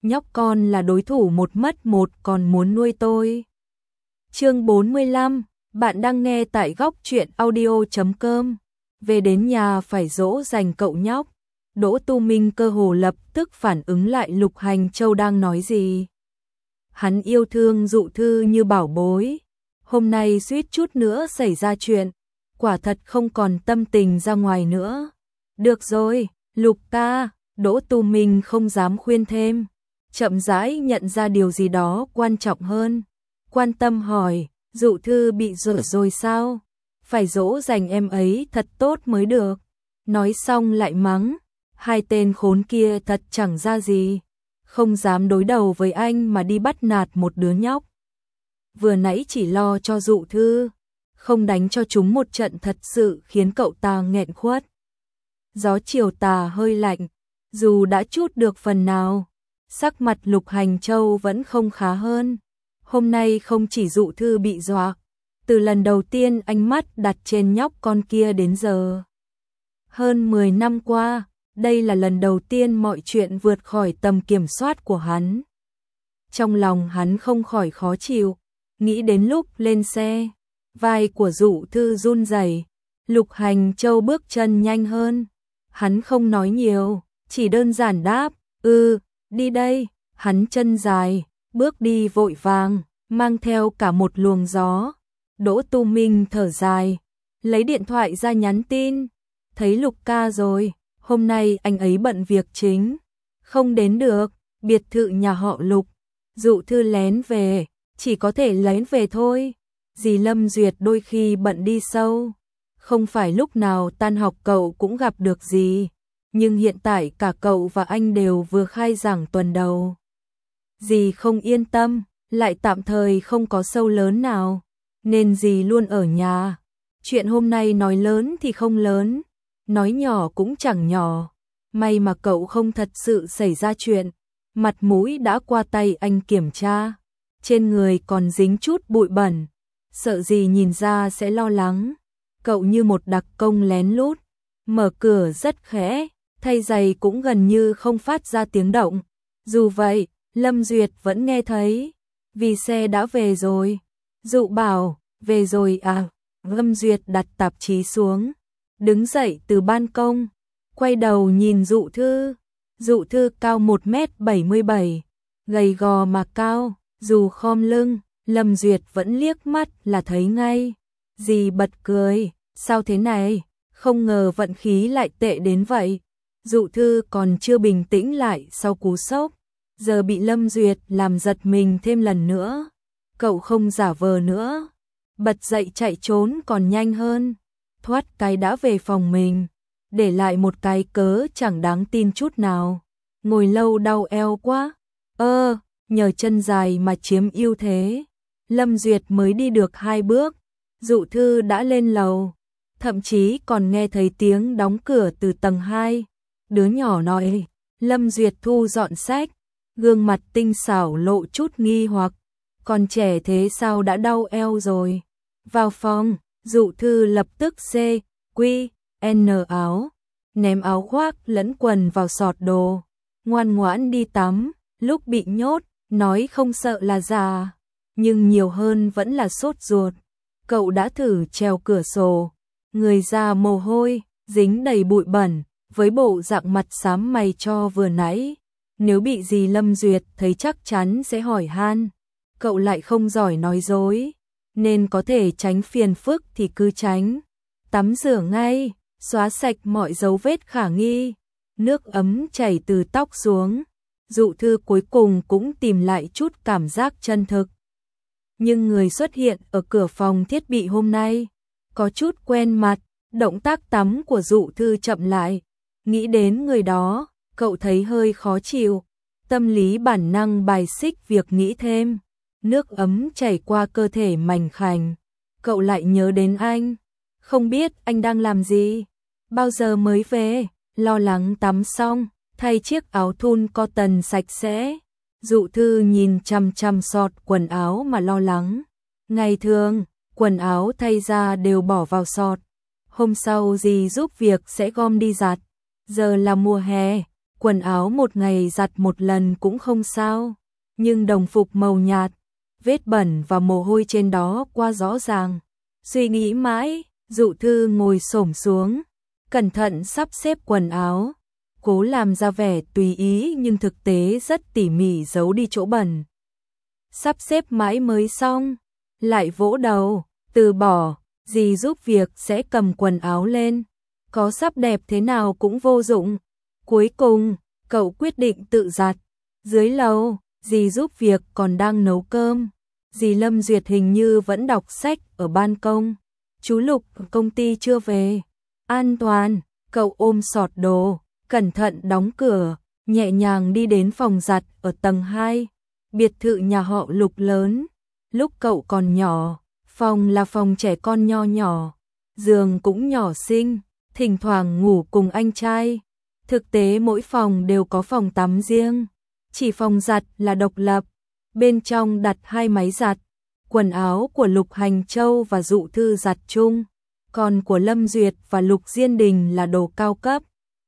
nhóc con là đối thủ một mất một còn muốn nuôi tôi. Chương 45, bạn đang nghe tại góc truyện audio.com. Về đến nhà phải dỗ dành cậu nhóc. Đỗ Tu Minh cơ hồ lập tức phản ứng lại Lục Hành Châu đang nói gì. Hắn yêu thương Dụ Thư như bảo bối. Hôm nay suýt chút nữa xảy ra chuyện, quả thật không còn tâm tình ra ngoài nữa. Được rồi, Lục ca, Đỗ Tu Minh không dám khuyên thêm. Chậm rãi nhận ra điều gì đó quan trọng hơn. Quan tâm hỏi, Dụ Thư bị dở rồi sao? Phải dỗ dành em ấy thật tốt mới được. Nói xong lại mắng, hai tên khốn kia thật chẳng ra gì. Không dám đối đầu với anh mà đi bắt nạt một đứa nhóc. Vừa nãy chỉ lo cho Dụ Thư, không đánh cho chúng một trận thật sự khiến cậu ta nghẹn khuất. Gió chiều tà hơi lạnh, dù đã trút được phần nào, sắc mặt Lục Hành Châu vẫn không khá hơn. Hôm nay không chỉ Dụ Thư bị dọa, từ lần đầu tiên ánh mắt đặt trên nhóc con kia đến giờ. Hơn 10 năm qua, đây là lần đầu tiên mọi chuyện vượt khỏi tầm kiểm soát của hắn. Trong lòng hắn không khỏi khó chịu, nghĩ đến lúc lên xe, vai của Dụ Thư run rẩy. Lục Hành Châu bước chân nhanh hơn. Hắn không nói nhiều, chỉ đơn giản đáp, đi đây. Hắn chân dài, bước đi vội vàng, mang theo cả một luồng gió. Đỗ Tu Minh thở dài, lấy điện thoại ra nhắn tin. Thấy Lục ca rồi, hôm nay anh ấy bận việc chính, không đến được. Biệt thự nhà họ Lục, Dụ Thư lén về, chỉ có thể lén về thôi. Dì Lâm Duyệt đôi khi bận đi sâu, không phải lúc nào tan học cậu cũng gặp được gì. Nhưng hiện tại cả cậu và anh đều vừa khai giảng tuần đầu. Dì không yên tâm, lại tạm thời không có show lớn nào, nên dì luôn ở nhà. Chuyện hôm nay nói lớn thì không lớn, nói nhỏ cũng chẳng nhỏ. May mà cậu không thật sự xảy ra chuyện, mặt mũi đã qua tay anh kiểm tra, trên người còn dính chút bụi bẩn, sợ gì nhìn ra sẽ lo lắng. Cậu như một đặc công lén lút, mở cửa rất khẽ, thay giày cũng gần như không phát ra tiếng động. Dù vậy, Lâm Duyệt vẫn nghe thấy, vì xe đã về rồi. Dụ bảo, về rồi à? Lâm Duyệt đặt tạp chí xuống, đứng dậy từ ban công, quay đầu nhìn Dụ Thư. Dụ Thư cao 1m77, gầy gò mà cao, dù khom lưng, Lâm Duyệt vẫn liếc mắt là thấy ngay. Dì bật cười, sao thế này, không ngờ vận khí lại tệ đến vậy. Dụ Thư còn chưa bình tĩnh lại sau cú sốc, giờ bị Lâm Duyệt làm giật mình thêm lần nữa. Cậu không giả vờ nữa, bật dậy chạy trốn còn nhanh hơn, thoát cái đã về phòng mình, để lại một cái cớ chẳng đáng tin chút nào. Ngồi lâu đau eo quá, nhờ chân dài mà chiếm ưu thế. Lâm Duyệt mới đi được 2 bước, Dụ Thư đã lên lầu, thậm chí còn nghe thấy tiếng đóng cửa từ tầng 2. Đứa nhỏ nói, Lâm Duyệt thu dọn sách, gương mặt tinh xảo lộ chút nghi hoặc, còn trẻ thế sao đã đau eo rồi. Vào phòng, Dụ Thư lập tức CQN áo, ném áo khoác lẫn quần vào sọt đồ, ngoan ngoãn đi tắm. Lúc bị nhốt, nói không sợ là già, nhưng nhiều hơn vẫn là sốt ruột. Cậu đã thử trèo cửa sổ, người ra mồ hôi, dính đầy bụi bẩn, với bộ dạng mặt xám mày cho vừa nãy. Nếu bị dì Lâm Duyệt thấy chắc chắn sẽ hỏi han. Cậu lại không giỏi nói dối, nên có thể tránh phiền phức thì cứ tránh. Tắm rửa ngay, xóa sạch mọi dấu vết khả nghi. Nước ấm chảy từ tóc xuống. Dụ Thư cuối cùng cũng tìm lại chút cảm giác chân thực. Nhưng người xuất hiện ở cửa phòng thiết bị hôm nay có chút quen mặt. Động tác tắm của Dụ Thư chậm lại. Nghĩ đến người đó, cậu thấy hơi khó chịu. Tâm lý bản năng bài xích việc nghĩ thêm. Nước ấm chảy qua cơ thể mảnh khảnh. Cậu lại nhớ đến anh. Không biết anh đang làm gì, bao giờ mới về. Lo lắng tắm xong, thay chiếc áo thun cotton sạch sẽ. Dụ Thư nhìn chăm chăm sọt quần áo mà lo lắng. Ngày thường, quần áo thay ra đều bỏ vào sọt. Hôm sau dì giúp việc sẽ gom đi giặt. Giờ là mùa hè, quần áo một ngày giặt một lần cũng không sao, nhưng đồng phục màu nhạt, vết bẩn và mồ hôi trên đó quá rõ ràng. Suy nghĩ mãi, Dụ Thư ngồi xổm xuống, cẩn thận sắp xếp quần áo, cố làm ra vẻ tùy ý nhưng thực tế rất tỉ mỉ giấu đi chỗ bẩn. Sắp xếp mãi mới xong, lại vỗ đầu, từ bỏ, dì giúp việc sẽ cầm quần áo lên, có sắp đẹp thế nào cũng vô dụng. Cuối cùng, cậu quyết định tự giặt. Dưới lầu, dì giúp việc còn đang nấu cơm. Dì Lâm Duyệt hình như vẫn đọc sách ở ban công. Chú Lục ở công ty chưa về. An toàn, cậu ôm xọt đồ, cẩn thận đóng cửa, nhẹ nhàng đi đến phòng giặt ở tầng 2. Biệt thự nhà họ Lục lớn. Lúc cậu còn nhỏ, phòng là phòng trẻ con nho nhỏ, giường cũng nhỏ xinh, thỉnh thoảng ngủ cùng anh trai. Thực tế mỗi phòng đều có phòng tắm riêng, chỉ phòng giặt là độc lập, bên trong đặt 2 máy giặt. Quần áo của Lục Hành Châu và Dụ Thư giặt chung, còn của Lâm Duyệt và Lục Diên Đình là đồ cao cấp.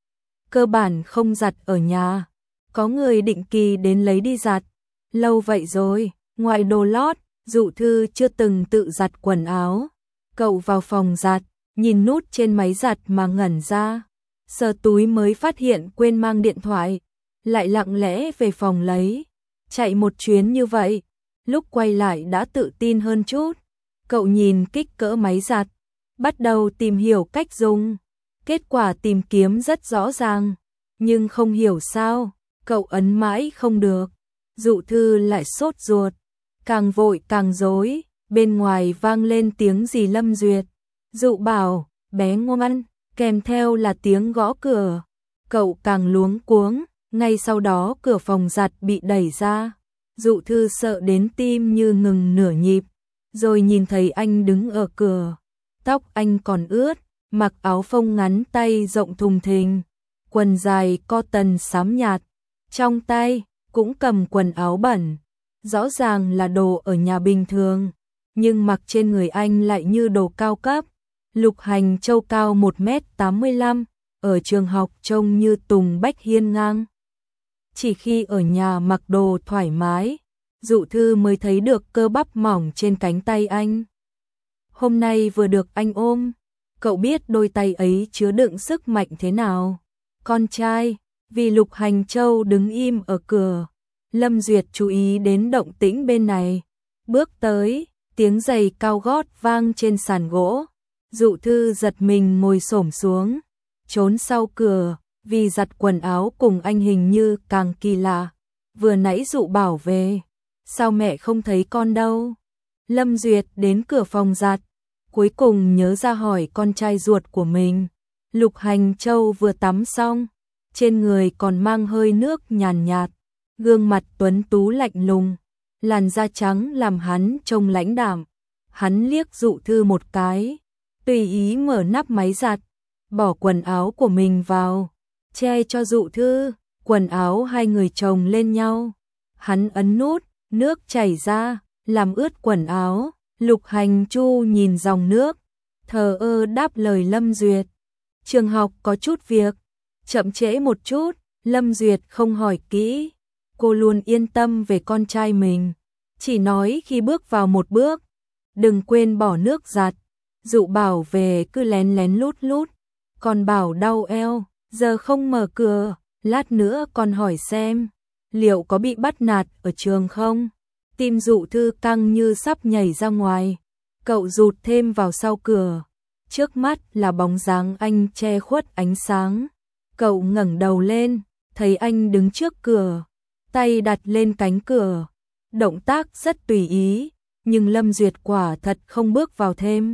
Cơ bản không giặt ở nhà, có người định kỳ đến lấy đi giặt. Lâu vậy rồi, ngoài đồ lót, Dụ Thư chưa từng tự giặt quần áo. Cậu vào phòng giặt, nhìn nút trên máy giặt mà ngẩn ra. Sờ túi mới phát hiện quên mang điện thoại, lại lặng lẽ về phòng lấy. Chạy một chuyến như vậy, lúc quay lại đã tự tin hơn chút. Cậu nhìn kích cỡ máy giặt, bắt đầu tìm hiểu cách dùng. Kết quả tìm kiếm rất rõ ràng, nhưng không hiểu sao, cậu ấn mãi không được. Dụ Thư lại sốt ruột, càng vội càng rối. Bên ngoài vang lên tiếng dì Lâm Duyệt. Dụ bảo, bé ngoan, kèm theo là tiếng gõ cửa. Cậu càng luống cuống, ngay sau đó cửa phòng giặt bị đẩy ra. Dụ Thư sợ đến tim như ngừng nửa nhịp, rồi nhìn thấy anh đứng ở cửa. Tóc anh còn ướt, mặc áo phông ngắn tay rộng thùng thình, quần dài cotton xám nhạt, trong tay cũng cầm quần áo bẩn. Rõ ràng là đồ ở nhà bình thường, nhưng mặc trên người anh lại như đồ cao cấp. Lục Hành Châu cao 1m85, ở trường học trông như Tùng Bách hiên ngang. Chỉ khi ở nhà mặc đồ thoải mái, Dụ Thư mới thấy được cơ bắp mỏng trên cánh tay anh. Hôm nay vừa được anh ôm, cậu biết đôi tay ấy chứa đựng sức mạnh thế nào. Con trai, vì Lục Hành Châu đứng im ở cửa, Lâm Duyệt chú ý đến động tĩnh bên này. Bước tới, tiếng giày cao gót vang trên sàn gỗ. Dụ Thư giật mình ngồi xổm xuống, trốn sau cửa, vì giặt quần áo cùng anh hình như càng kỳ lạ. Vừa nãy Dụ bảo về, sao mẹ không thấy con đâu? Lâm Duyệt đến cửa phòng giặt, cuối cùng nhớ ra hỏi con trai ruột của mình. Lục Hành Châu vừa tắm xong, trên người còn mang hơi nước nhàn nhạt, gương mặt tuấn tú lạnh lùng, làn da trắng làm hắn trông lãnh đạm. Hắn liếc Dụ Thư một cái, tùy ý mở nắp máy giặt, bỏ quần áo của mình vào, che cho Dụ Thư. Quần áo hai người chồng lên nhau, hắn ấn nút, nước chảy ra, làm ướt quần áo. Lục Hành Chu nhìn dòng nước, thờ ơ đáp lời Lâm Duyệt. Trường học có chút việc, chậm trễ một chút. Lâm Duyệt không hỏi kỹ, cô luôn yên tâm về con trai mình, chỉ nói khi bước vào một bước, đừng quên bỏ nước giặt. Dụ bảo về cứ lén lén lút lút, còn bảo đau eo, giờ không mở cửa, lát nữa con hỏi xem, liệu có bị bắt nạt ở trường không? Tim Dụ Thư căng như sắp nhảy ra ngoài, cậu rụt thêm vào sau cửa, trước mắt là bóng dáng anh che khuất ánh sáng. Cậu ngẩng đầu lên, thấy anh đứng trước cửa, tay đặt lên cánh cửa, động tác rất tùy ý, nhưng Lâm Duyệt quả thật không bước vào thêm.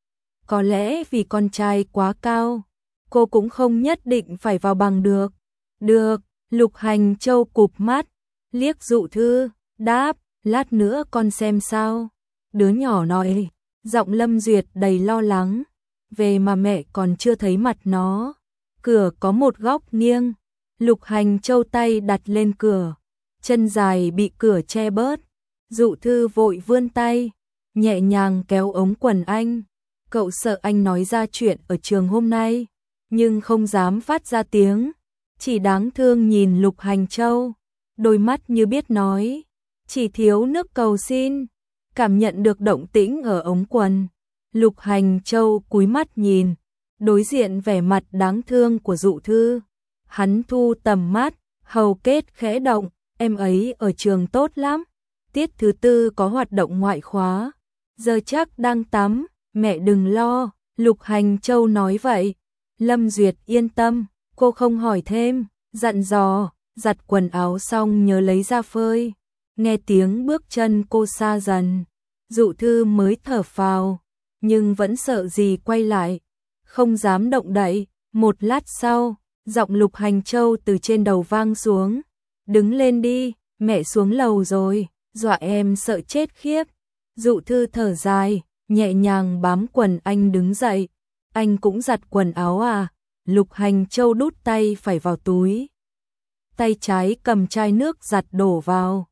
Có lẽ vì con trai quá cao, cô cũng không nhất định phải vào bằng được. Được, Lục Hành Châu cụp mắt, liếc Dụ Thư, đáp, lát nữa con xem sao. Đứa nhỏ nói, giọng Lâm Duyệt đầy lo lắng, về mà mẹ còn chưa thấy mặt nó. Cửa có một góc nghiêng, Lục Hành Châu tay đặt lên cửa, chân dài bị cửa che bớt. Dụ Thư vội vươn tay, nhẹ nhàng kéo ống quần anh. Cậu sợ anh nói ra chuyện ở trường hôm nay, nhưng không dám phát ra tiếng. chỉ đáng thương nhìn Lục Hành Châu, đôi mắt như biết nói, chỉ thiếu nước cầu xin. Cảm nhận được động tĩnh ở ống quần, Lục Hành Châu cúi mắt nhìn, đối diện vẻ mặt đáng thương của Dụ Thư. Hắn thu tầm mắt, hầu kết khẽ động, em ấy ở trường tốt lắm. Tiết thứ tư có hoạt động ngoại khóa, giờ chắc đang tắm, mẹ đừng lo, Lục Hành Châu nói vậy. Lâm Duyệt yên tâm, cô không hỏi thêm, dặn dò, giặt quần áo xong nhớ lấy ra phơi. Nghe tiếng bước chân cô xa dần, Dụ Thư mới thở phào, nhưng vẫn sợ gì quay lại, không dám động đậy. Một lát sau, giọng Lục Hành Châu từ trên đầu vang xuống, đứng lên đi, mẹ xuống lầu rồi, dọa em sợ chết khiếp. Dụ Thư thở dài, nhẹ nhàng bám quần anh đứng dậy. Anh cũng giặt quần áo à? Lục Hành Châu đút tay phải vào túi, tay trái cầm chai nước giặt đổ vào.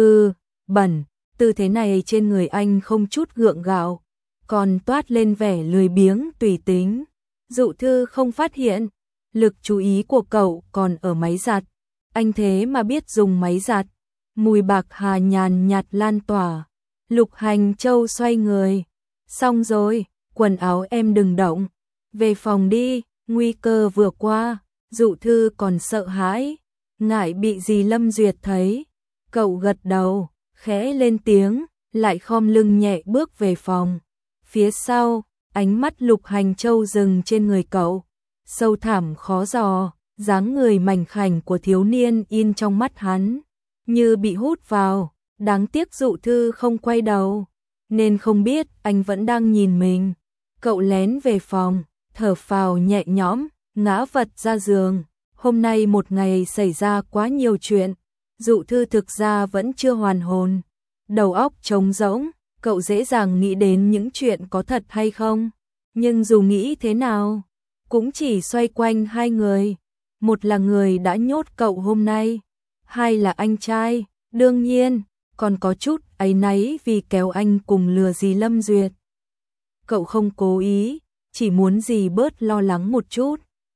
Bẩn. Tư thế này trên người anh không chút gượng gạo, còn toát lên vẻ lười biếng tùy tính. Dụ Thư không phát hiện, lực chú ý của cậu còn ở máy giặt. Anh thế mà biết dùng máy giặt. Mùi bạc hà nhàn nhạt lan tỏa. Lục Hành Châu xoay người. Xong rồi, quần áo em đừng động. Về phòng đi, nguy cơ vừa qua. Dụ Thư còn sợ hãi, ngại bị dì Lâm Duyệt thấy. Cậu gật đầu, khẽ lên tiếng, lại khom lưng nhẹ bước về phòng. Phía sau, ánh mắt Lục Hành Châu dừng trên người cậu, sâu thẳm khó dò, dáng người mảnh khảnh của thiếu niên in trong mắt hắn, như bị hút vào. Đáng tiếc Dụ Thư không quay đầu, nên không biết anh vẫn đang nhìn mình. Cậu lén về phòng, thở phào nhẹ nhõm, ngã vật ra giường. Hôm nay một ngày xảy ra quá nhiều chuyện, Dụ Thư thực ra vẫn chưa hoàn hồn, đầu óc trống rỗng. Cậu dễ dàng nghĩ đến những chuyện có thật hay không, nhưng dù nghĩ thế nào, cũng chỉ xoay quanh hai người. Một là người đã nhốt cậu hôm nay, hai là anh trai, đương nhiên, còn có chút áy náy vì kéo anh cùng lừa dì Lâm Duyệt. Cậu không cố ý, chỉ muốn dì bớt lo lắng một chút.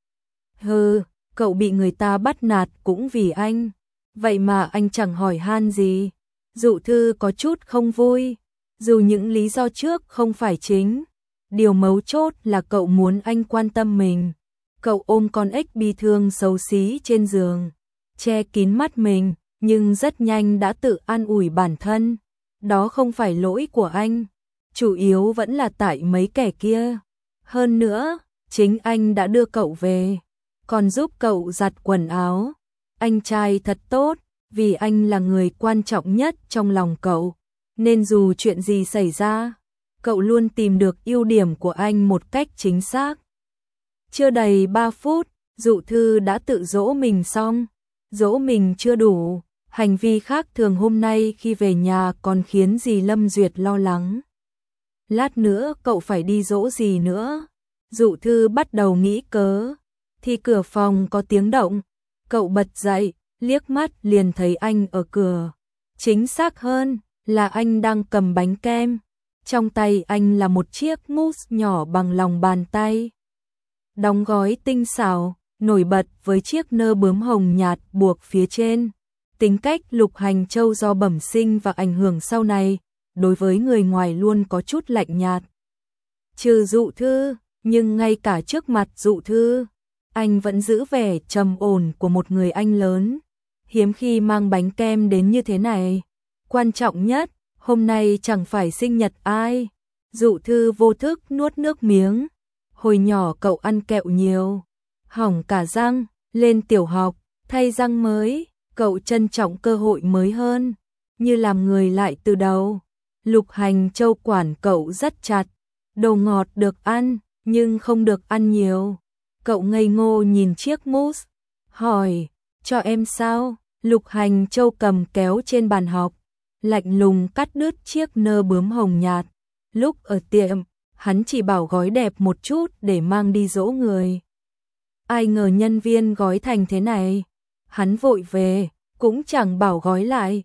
Cậu bị người ta bắt nạt cũng vì anh, vậy mà anh chẳng hỏi han gì. Dụ Thư có chút không vui, dù những lý do trước không phải chính. Điều mấu chốt là cậu muốn anh quan tâm mình. Cậu ôm con ếch bi thương xấu xí trên giường, che kín mắt mình, nhưng rất nhanh đã tự an ủi bản thân. Đó không phải lỗi của anh, chủ yếu vẫn là tại mấy kẻ kia. Hơn nữa, chính anh đã đưa cậu về, còn giúp cậu giặt quần áo. Anh trai thật tốt, vì anh là người quan trọng nhất trong lòng cậu, nên dù chuyện gì xảy ra, cậu luôn tìm được ưu điểm của anh một cách chính xác. Chưa đầy 3 phút, Dụ Thư đã tự dỗ mình xong. Dỗ mình chưa đủ, hành vi khác thường hôm nay khi về nhà còn khiến dì Lâm Duyệt lo lắng. Lát nữa cậu phải đi dỗ gì nữa? Dụ Thư bắt đầu nghĩ cớ, thì cửa phòng có tiếng động. Cậu bật dậy, liếc mắt liền thấy anh ở cửa. Chính xác hơn là anh đang cầm bánh kem. Trong tay anh là một chiếc mousse nhỏ bằng lòng bàn tay, đóng gói tinh xảo, nổi bật với chiếc nơ bướm hồng nhạt buộc phía trên. Tính cách Lục Hành Châu do bẩm sinh và ảnh hưởng sau này, đối với người ngoài luôn có chút lạnh nhạt. Trừ Dụ Thư, nhưng ngay cả trước mặt Dụ Thư, anh vẫn giữ vẻ trầm ổn của một người anh lớn. Hiếm khi mang bánh kem đến như thế này. Quan trọng nhất, hôm nay chẳng phải sinh nhật ai. Dụ Thư vô thức nuốt nước miếng. Hồi nhỏ cậu ăn kẹo nhiều, hỏng cả răng, lên tiểu học, thay răng mới, cậu trân trọng cơ hội mới hơn, như làm người lại từ đầu. Lục Hành Châu quản cậu rất chặt, đồ ngọt được ăn, nhưng không được ăn nhiều. Cậu ngây ngô nhìn chiếc mousse, hỏi, cho em sao? Lục Hành Châu cầm kéo trên bàn học, lạnh lùng cắt đứt chiếc nơ bướm hồng nhạt. Lúc ở tiệm, hắn chỉ bảo gói đẹp một chút để mang đi dỗ người. Ai ngờ nhân viên gói thành thế này. Hắn vội về, cũng chẳng bảo gói lại.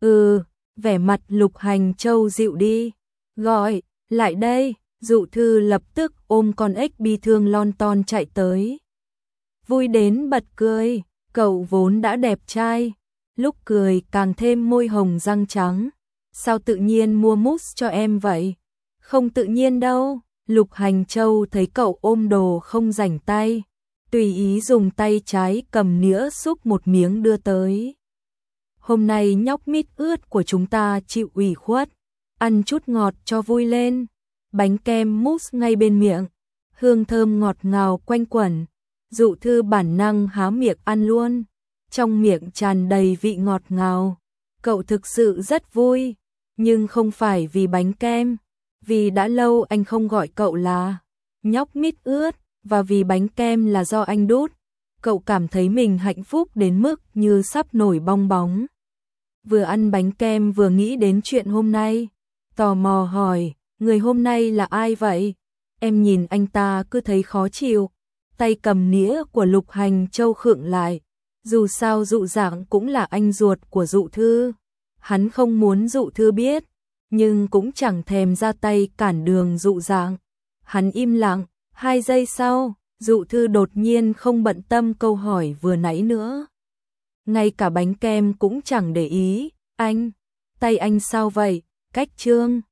Vẻ mặt Lục Hành Châu dịu đi. Gọi, lại đây. Dụ Thư lập tức ôm con ếch bi thương lon ton chạy tới. Vui đến bật cười, Cậu vốn đã đẹp trai, lúc cười càng thêm môi hồng răng trắng. Sao tự nhiên mua mousse cho em vậy? Không tự nhiên đâu. Lục Hành Châu thấy cậu ôm đồ không rảnh tay, tùy ý dùng tay trái cầm nĩa xúc một miếng đưa tới. Hôm nay nhóc mít ướt của chúng ta chịu ủy khuất, ăn chút ngọt cho vui lên. Bánh kem mousse ngay bên miệng, hương thơm ngọt ngào quanh quẩn. Dụ Thư bản năng há miệng ăn luôn, trong miệng tràn đầy vị ngọt ngào. Cậu thực sự rất vui, nhưng không phải vì bánh kem, vì đã lâu anh không gọi cậu là nhóc mít ướt, và vì bánh kem là do anh đút. Cậu cảm thấy mình hạnh phúc đến mức như sắp nổi bong bóng. Vừa ăn bánh kem vừa nghĩ đến chuyện hôm nay, tò mò hỏi, người hôm nay là ai vậy? Em nhìn anh ta cứ thấy khó chịu. Tay cầm nĩa của Lục Hành Châu khựng lại, dù sao Dụ Dạng cũng là anh ruột của Dụ Thư. Hắn không muốn Dụ Thư biết, nhưng cũng chẳng thèm ra tay cản đường Dụ Dạng. Hắn im lặng, 2 giây sau, Dụ Thư đột nhiên không bận tâm câu hỏi vừa nãy nữa. Ngay cả bánh kem cũng chẳng để ý, tay anh sao vậy? Cách Trương